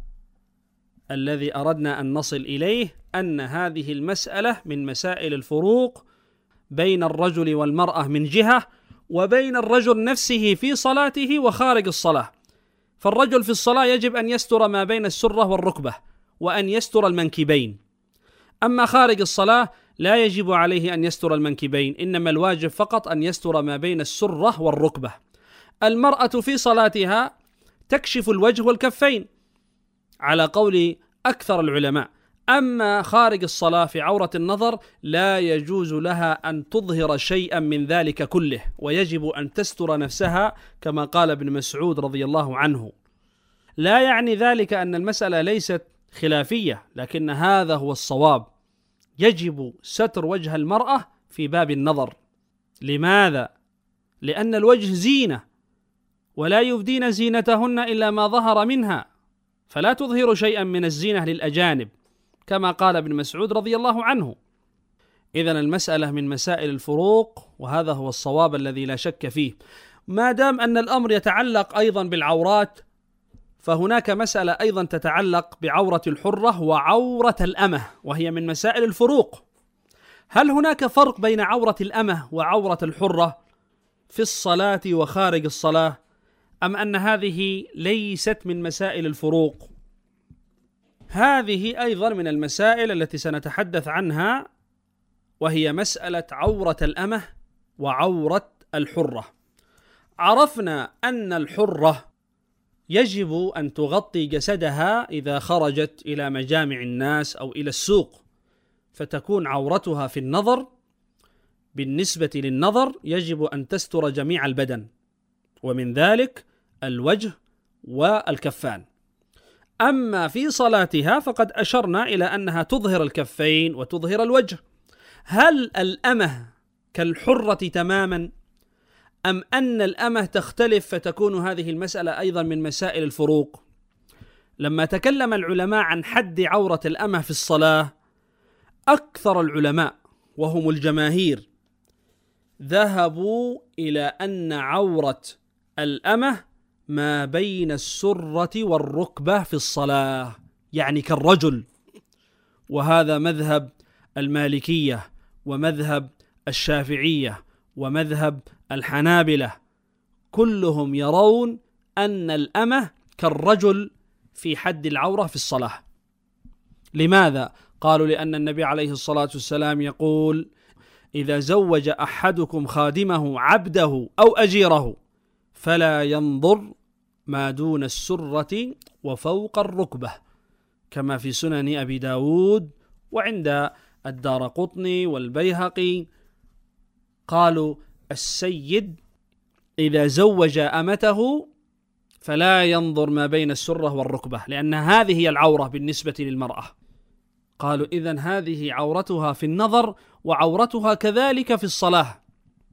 الذي أردنا أن نصل إليه، أن هذه المسألة من مسائل الفروق بين الرجل والمرأة من جهة، وبين الرجل نفسه في صلاته وخارج الصلاة. فالرجل في الصلاة يجب أن يستر ما بين السرة والركبة وأن يستر المنكبين، أما خارج الصلاة لا يجب عليه أن يستر المنكبين، إنما الواجب فقط أن يستر ما بين السرة والركبة. المرأة في صلاتها تكشف الوجه والكفين على قول أكثر العلماء، أما خارج الصلاة في عورة النظر لا يجوز لها أن تظهر شيئا من ذلك كله، ويجب أن تستر نفسها كما قال ابن مسعود رضي الله عنه. لا يعني ذلك أن المسألة ليست خلافية، لكن هذا هو الصواب، يجب ستر وجه المرأة في باب النظر. لماذا؟ لأن الوجه زينة، ولا يبدين زينتهن إلا ما ظهر منها، فلا تظهر شيئا من الزينة للأجانب كما قال ابن مسعود رضي الله عنه. إذن المسألة من مسائل الفروق، وهذا هو الصواب الذي لا شك فيه. ما دام أن الأمر يتعلق أيضا بالعورات، فهناك مسألة أيضا تتعلق بعورة الحرة وعورة الأمة، وهي من مسائل الفروق. هل هناك فرق بين عورة الأمة وعورة الحرة في الصلاة وخارج الصلاة، أم أن هذه ليست من مسائل الفروق؟ هذه أيضا من المسائل التي سنتحدث عنها، وهي مسألة عورة الأمة وعورة الحرة. عرفنا أن الحرة يجب أن تغطي جسدها إذا خرجت إلى مجامع الناس أو إلى السوق، فتكون عورتها في النظر. بالنسبة للنظر يجب أن تستر جميع البدن، ومن ذلك الوجه والكفان. أما في صلاتها فقد أشرنا إلى أنها تظهر الكفين وتظهر الوجه. هل الأمة كالحرة تماما، أم أن الأمة تختلف فتكون هذه المسألة أيضا من مسائل الفروق؟ لما تكلم العلماء عن حد عورة الأمة في الصلاة، أكثر العلماء وهم الجماهير ذهبوا إلى أن عورة الأمة ما بين السرة والركبة في الصلاة، يعني كالرجل. وهذا مذهب المالكية ومذهب الشافعية ومذهب الحنابلة، كلهم يرون أن الأمة كالرجل في حد العورة في الصلاة. لماذا؟ قالوا لأن النبي عليه الصلاة والسلام يقول: إذا زوج أحدكم خادمه عبده أو أجيره فلا ينظر ما دون السرة وفوق الركبة، كما في سنن أبي داود وعند الدارقطني والبيهقي. قالوا: السيد إذا زوج أمته فلا ينظر ما بين السرة والركبة، لأن هذه هي العورة بالنسبة للمرأة. قالوا: إذن هذه عورتها في النظر وعورتها كذلك في الصلاة.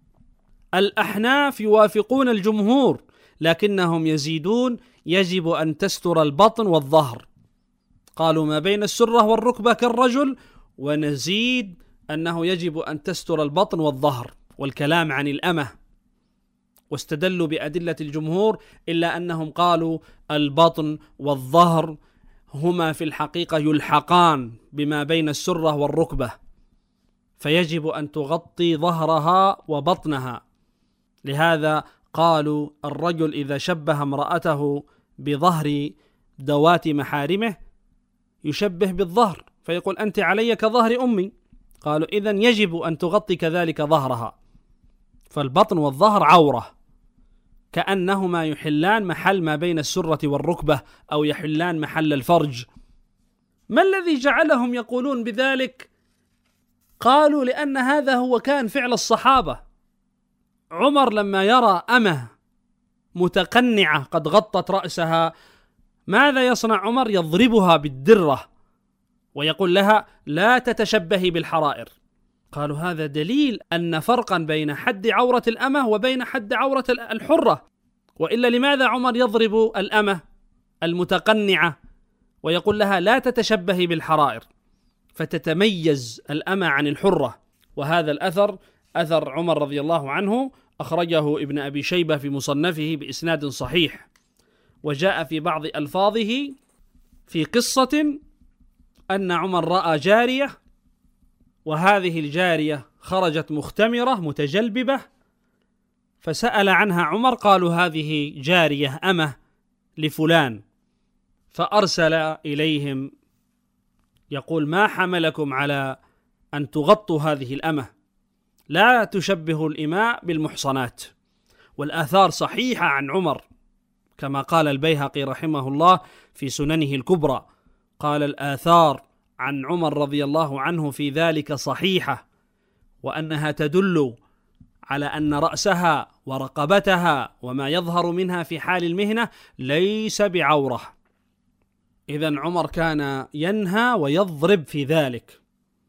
الأحناف يوافقون الجمهور، لكنهم يزيدون: يجب أن تستر البطن والظهر. قالوا ما بين السرة والركبة كالرجل، ونزيد أنه يجب أن تستر البطن والظهر، والكلام عن الأمة. واستدلوا بأدلة الجمهور، إلا أنهم قالوا البطن والظهر هما في الحقيقة يلحقان بما بين السرة والركبة، فيجب أن تغطي ظهرها وبطنها. لهذا قالوا الرجل إذا شبه امرأته بظهر ذوات محارمه يشبه بالظهر، فيقول: أنت علي كظهر أمي. قالوا: إذن يجب أن تغطي كذلك ظهرها. فالبطن والظهر عورة، كأنهما يحلان محل ما بين السرة والركبة، أو يحلان محل الفرج. ما الذي جعلهم يقولون بذلك؟ قالوا: لأن هذا هو كان فعل الصحابة. عمر لما يرى أمة متقنعة قد غطت رأسها، ماذا يصنع عمر؟ يضربها بالدرة ويقول لها: لا تتشبهي بالحرائر. قالوا: هذا دليل أن فرقا بين حد عورة الأمة وبين حد عورة الحرة، وإلا لماذا عمر يضرب الأمة المتقنعة ويقول لها: لا تتشبهي بالحرائر، فتتميز الأمة عن الحرة؟ وهذا الأثر أثر عمر رضي الله عنه، أخرجه ابن أبي شيبة في مصنفه بإسناد صحيح. وجاء في بعض ألفاظه في قصة أن عمر رأى جارية، وهذه الجارية خرجت مختمرة متجلببة، فسأل عنها عمر، قالوا: هذه جارية أمة لفلان. فأرسل إليهم يقول: ما حملكم على أن تغطوا هذه الأمة؟ لا تشبهوا الإماء بالمحصنات. والآثار صحيحة عن عمر، كما قال البيهقي رحمه الله في سننه الكبرى، قال: الآثار عن عمر رضي الله عنه في ذلك صحيحة، وأنها تدل على أن رأسها ورقبتها وما يظهر منها في حال المهنة ليس بعورة. إذن عمر كان ينهى ويضرب في ذلك.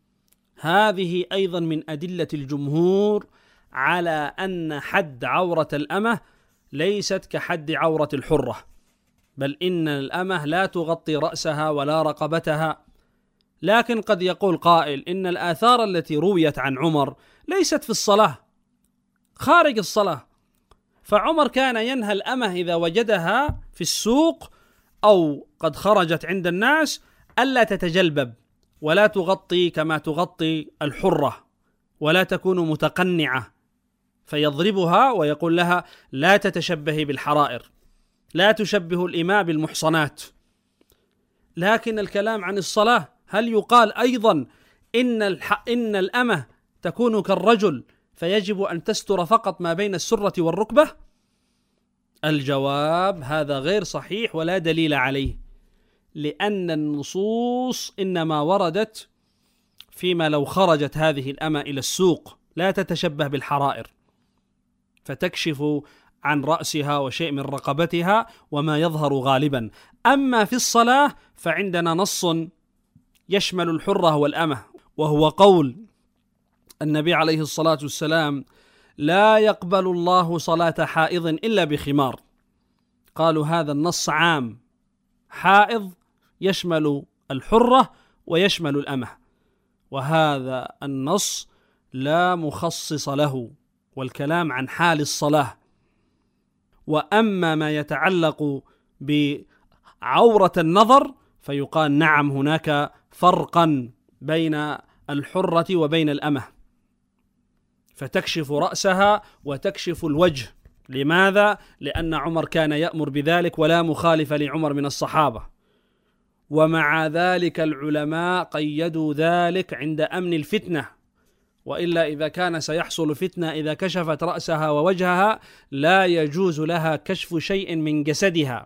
هذه أيضا من أدلة الجمهور على أن حد عورة الأمة ليست كحد عورة الحرة، بل إن الأمة لا تغطي رأسها ولا رقبتها. لكن قد يقول قائل: إن الآثار التي رويت عن عمر ليست في الصلاة، خارج الصلاة. فعمر كان ينهى الأمة إذا وجدها في السوق أو قد خرجت عند الناس ألا تتجلبب ولا تغطي كما تغطي الحرة، ولا تكون متقنعة، فيضربها ويقول لها لا تتشبهي بالحرائر، لا تشبه الإماء بالمحصنات. لكن الكلام عن الصلاة، هل يقال أيضا إن الأمة تكون كالرجل فيجب أن تستر فقط ما بين السرة والركبة؟ الجواب هذا غير صحيح ولا دليل عليه، لأن النصوص إنما وردت فيما لو خرجت هذه الأمة إلى السوق لا تتشبه بالحرائر، فتكشف عن رأسها وشيء من رقبتها وما يظهر غالبا. أما في الصلاة فعندنا نص يشمل الحرة والأمة، وهو قول النبي عليه الصلاة والسلام: لا يقبل الله صلاة حائض إلا بخمار. قالوا هذا النص عام، حائض يشمل الحرة ويشمل الأمة، وهذا النص لا مخصص له، والكلام عن حال الصلاة. وأما ما يتعلق بعورة النظر فيقال نعم، هناك فرقا بين الحرة وبين الأمة، فتكشف رأسها وتكشف الوجه. لماذا؟ لأن عمر كان يأمر بذلك ولا مخالف لعمر من الصحابة. ومع ذلك العلماء قيدوا ذلك عند أمن الفتنة، وإلا إذا كان سيحصل فتنة إذا كشفت رأسها ووجهها لا يجوز لها كشف شيء من جسدها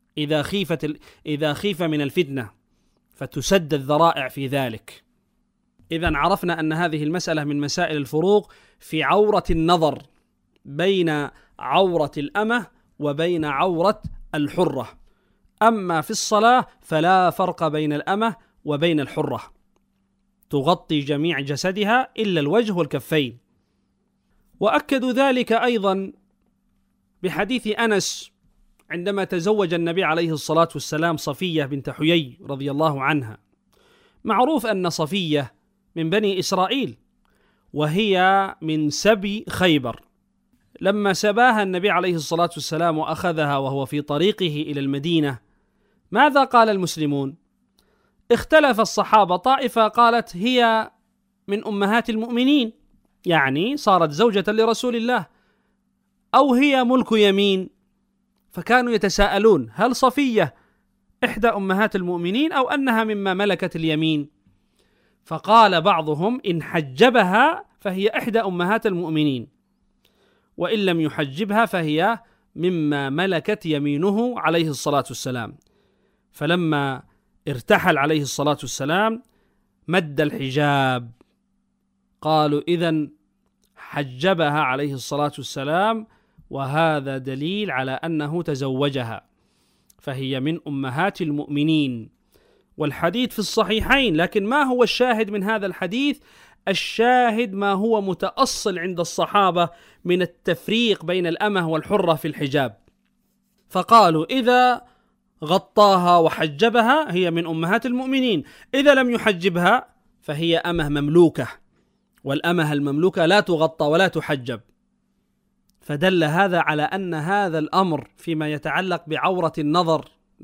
إذا خيف من الفتنة، فتسد الذرائع في ذلك. إذن عرفنا أن هذه المسألة من مسائل الفروق في عورة النظر بين عورة الأمة وبين عورة الحرة. أما في الصلاة فلا فرق بين الأمة وبين الحرة، تغطي جميع جسدها إلا الوجه والكفين. وأكدوا ذلك أيضا بحديث أنس عندما تزوج النبي عليه الصلاة والسلام صفية بنت حيي رضي الله عنها. معروف أن صفية من بني إسرائيل، وهي من سبي خيبر. لما سباها النبي عليه الصلاة والسلام وأخذها وهو في طريقه إلى المدينة، ماذا قال المسلمون؟ اختلف الصحابة، طائفة قالت هي من أمهات المؤمنين، يعني صارت زوجة لرسول الله، أو هي ملك يمين. فكانوا يتساءلون هل صفية إحدى أمهات المؤمنين أو أنها مما ملكت اليمين؟ فقال بعضهم إن حجبها فهي إحدى أمهات المؤمنين، وإن لم يحجبها فهي مما ملكت يمينه عليه الصلاة والسلام. فلما ارتحل عليه الصلاة والسلام مد الحجاب، قالوا إذن حجبها عليه الصلاة والسلام، وهذا دليل على أنه تزوجها، فهي من أمهات المؤمنين. والحديث في الصحيحين، لكن ما هو الشاهد من هذا الحديث؟ الشاهد ما هو متأصل عند الصحابة من التفريق بين الأمة والحرة في الحجاب، فقالوا إذا غطاها وحجبها هي من أمهات المؤمنين، إذا لم يحجبها فهي أمة مملوكة، والأمة المملوكة لا تغطى ولا تحجب. فدل هذا على أن هذا الأمر فيما يتعلق بعورة النظر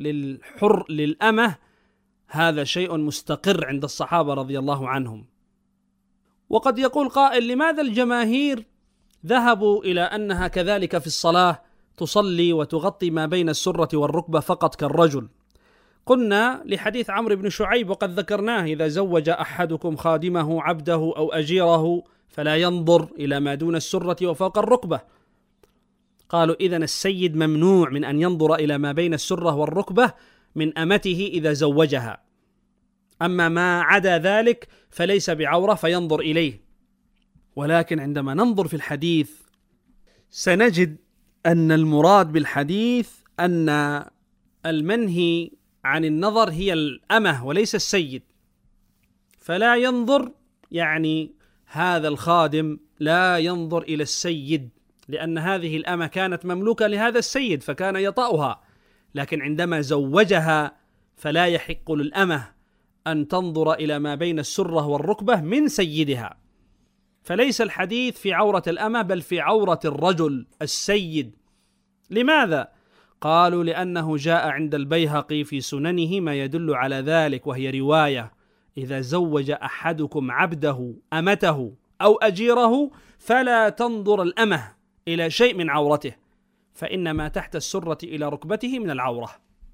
للأمة هذا شيء مستقر عند الصحابة رضي الله عنهم. وقد يقول قائل لماذا الجماهير ذهبوا إلى أنها كذلك في الصلاة تصلي وتغطي ما بين السرة والركبة فقط كالرجل؟ قلنا لحديث عمرو بن شعيب وقد ذكرناه: إذا زوج أحدكم خادمه عبده أو أجيره فلا ينظر إلى ما دون السرة وفوق الركبة. قالوا إذن السيد ممنوع من أن ينظر إلى ما بين السرة والركبة من أمته إذا زوجها، أما ما عدا ذلك فليس بعورة فينظر إليه. ولكن عندما ننظر في الحديث سنجد أن المراد بالحديث أن المنهي عن النظر هي الأمة وليس السيد، فلا ينظر يعني هذا الخادم لا ينظر إلى السيد، لأن هذه الأمة كانت مملوكة لهذا السيد فكان يطأها، لكن عندما زوجها فلا يحق للأمة أن تنظر إلى ما بين السرة والركبة من سيدها. فليس الحديث في عورة الأمة بل في عورة الرجل السيد. لماذا؟ قالوا لأنه جاء عند البيهقي في سننه ما يدل على ذلك، وهي رواية: إذا زوج أحدكم عبده أمته أو أجيره فلا تنظر الأمة إلى شيء من عورته، فإن ما تحت السرة إلى ركبته من العورة.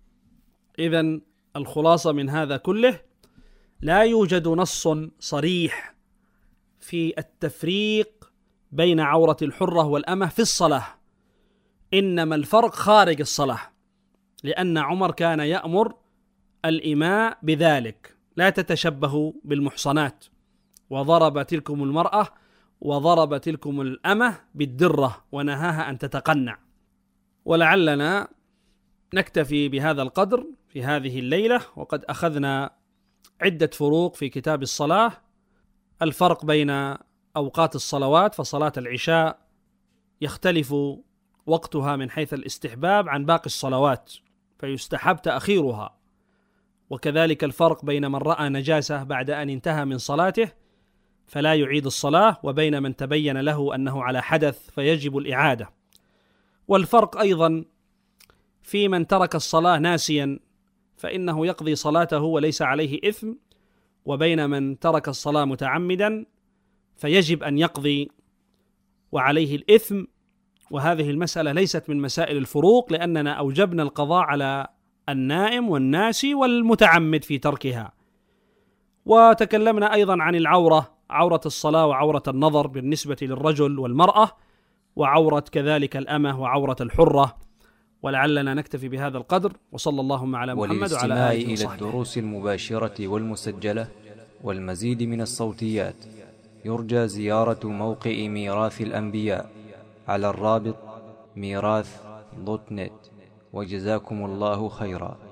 إذن الخلاصة من هذا كله: لا يوجد نص صريح في التفريق بين عورة الحرة والأمة في الصلاة، إنما الفرق خارج الصلاة، لأن عمر كان يأمر الإماء بذلك: لا تتشبهوا بالمحصنات، وضرب تلكم المرأة وضرب تلكم الأمة بالدرة ونهاها أن تتقنع. ولعلنا نكتفي بهذا القدر في هذه الليلة، وقد أخذنا عدة فروق في كتاب الصلاة. الفرق بين أوقات الصلوات، فصلاة العشاء يختلف وقتها من حيث الاستحباب عن باقي الصلوات، فيستحب تأخيرها. وكذلك الفرق بين من رأى نجاسة بعد أن انتهى من صلاته فلا يعيد الصلاة، وبين من تبين له أنه على حدث فيجب الإعادة. والفرق أيضا في من ترك الصلاة ناسيا فإنه يقضي صلاته وليس عليه إثم، وبين من ترك الصلاة متعمدا فيجب أن يقضي وعليه الإثم. وهذه المسألة ليست من مسائل الفروق، لأننا أوجبنا القضاء على النائم والناسي والمتعمد في تركها. وتكلمنا أيضا عن العورة، عورة الصلاة وعورة النظر بالنسبة للرجل والمرأة، وعورة كذلك الأمة وعورة الحرة. ولعلنا نكتفي بهذا القدر، وصلى اللهم على محمد وعلى آله وصحبه. وللاستماع إلى الدروس المباشرة والمسجلة والمزيد من الصوتيات يرجى زيارة موقع ميراث الأنبياء على الرابط ميراث.net. وجزاكم الله خيرا.